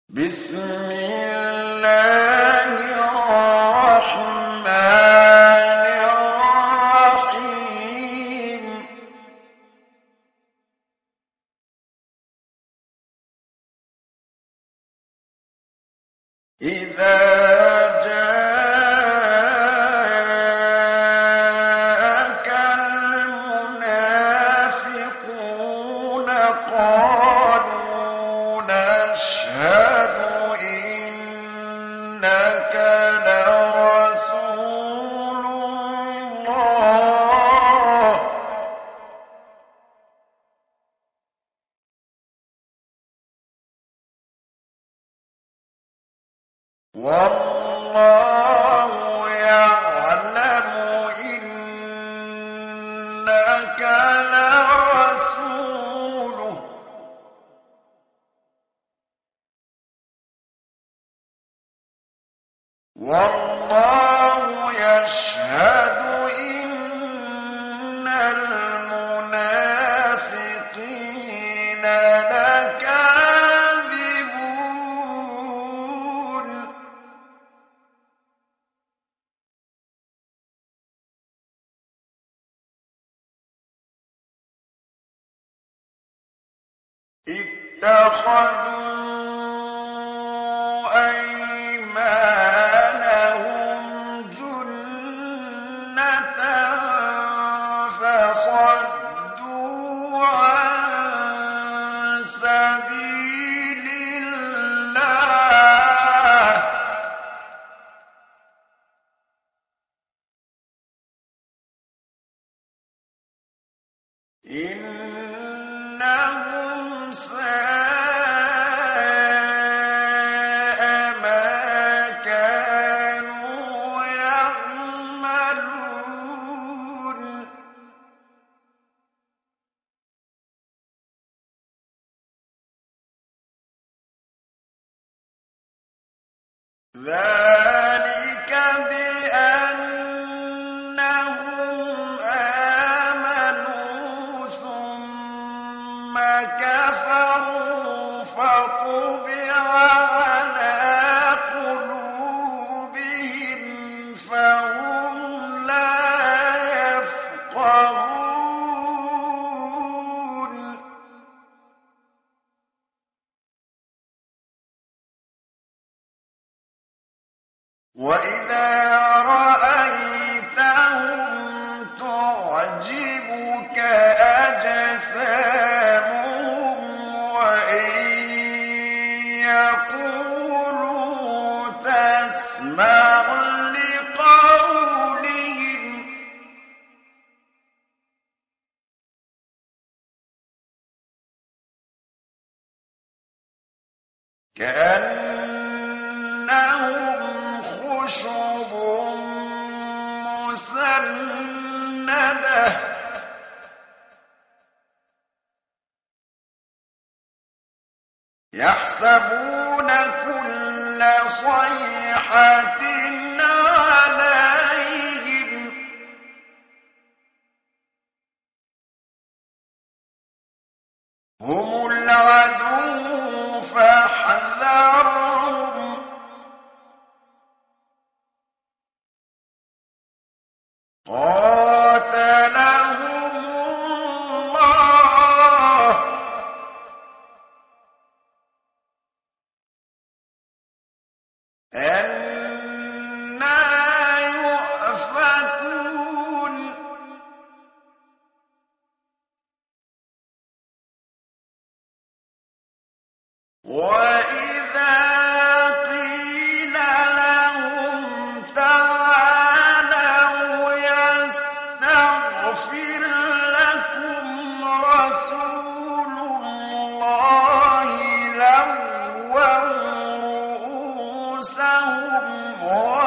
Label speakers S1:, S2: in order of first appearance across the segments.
S1: بسم الله الرحمن الرحيم إذا جاءك المنافقون قالوا نشهد إنك لرسول الله والله يعلم إنك لرسوله والله يشهد إن المنافقين لكاذبون اتخذوا أيمانهم جنة فصدوا عن سبيل الله إنهم ساء ما كانوا يعملون ذلك بأنهم آمنوا ثم كفروا فطبع على قلوبهم فهم لا يفقهون وإذا رأيتهم تعجبك أجسامهم وإن يقولوا تسمع لقولهم كأنهم خشب مسندة يحسبون كل صيحة عليهم هم العدو فاحذرهم قاتلهم الله أنى يؤفكون وإذا قيل لهم تعالوا يستغفر لكم رسول الله لووا رؤوسهم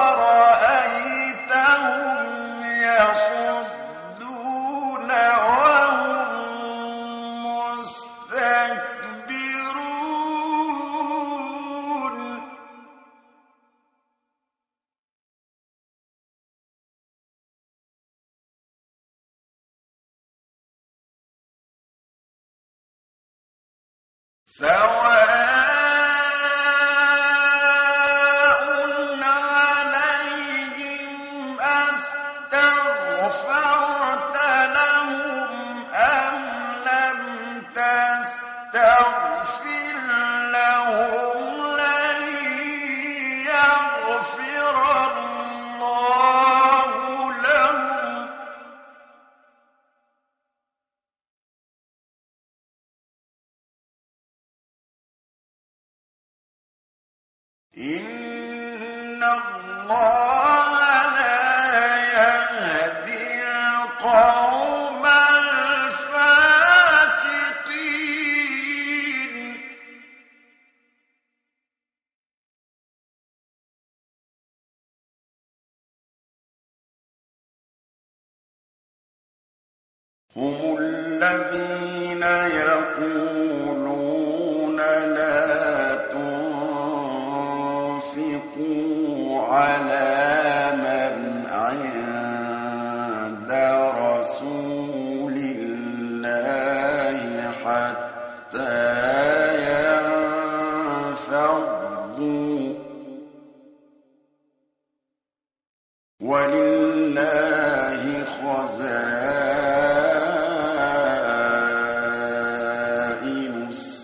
S1: ورأيتهم يصدون وهم مستكبرون سواء إن الله لا يهدي القوم الفاسقين هم الذين يقولون لا تنفقوا على من عند رسول الله حتى ينفضوا ولله خزائن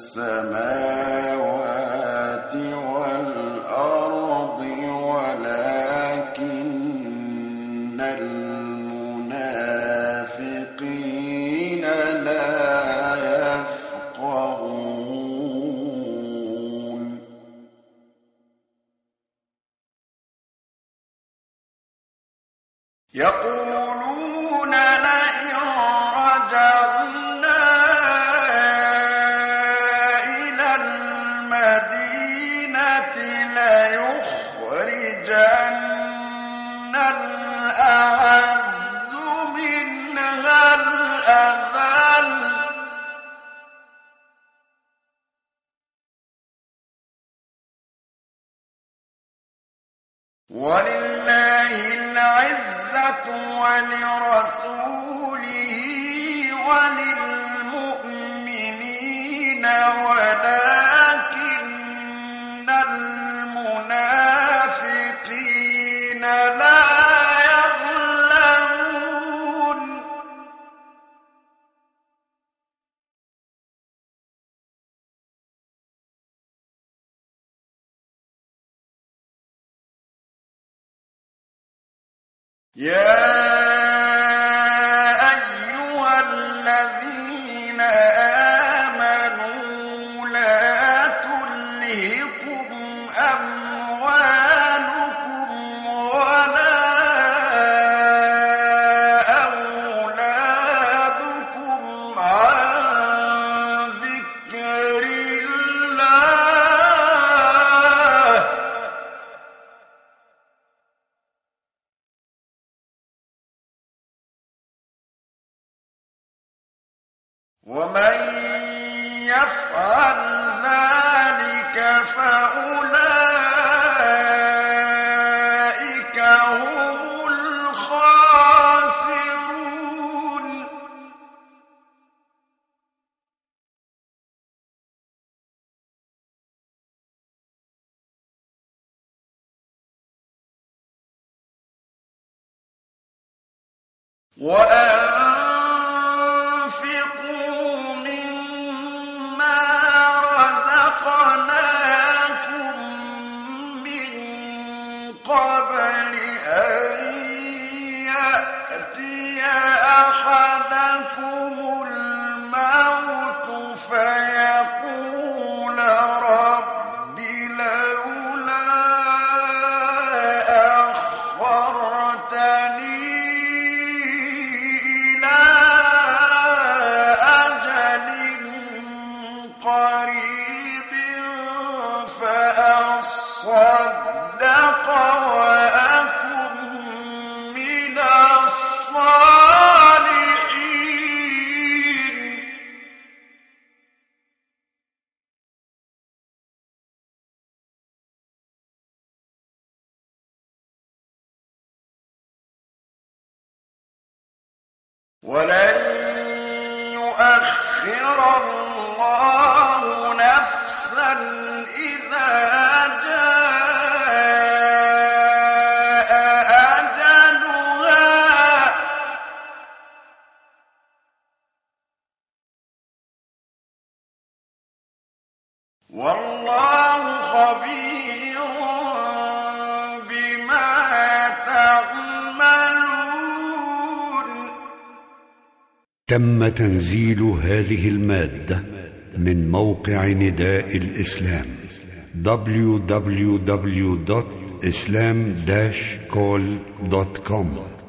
S1: السماوات والأرض ولكن المنافقين لا يفقهون يقولون لئن رجعنا إلى المدينة ليخرجن الأعز منها الأذل ولله العزة ولرسوله وللمؤمنين ولكن المنافقين لا يعلمون يا أيها الذين آمنوا لا تلهكم أموالكم ولا أولادكم عن ذكر الله ومن يفعل ذلك فأولئك هم الخاسرون وأنفقوا مما رزقناكم من قبل أن يأتي أحدكم الموت فيقول رب لولا أخرتني إلى أجل قريب فأصدق وأكن من الصالحين ولن يؤخر الله نفسا إذا جاء أجلها والله خبير بما تعملون.
S2: تم تنزيل هذه المادة من موقع نداء الإسلام www.islam-call.com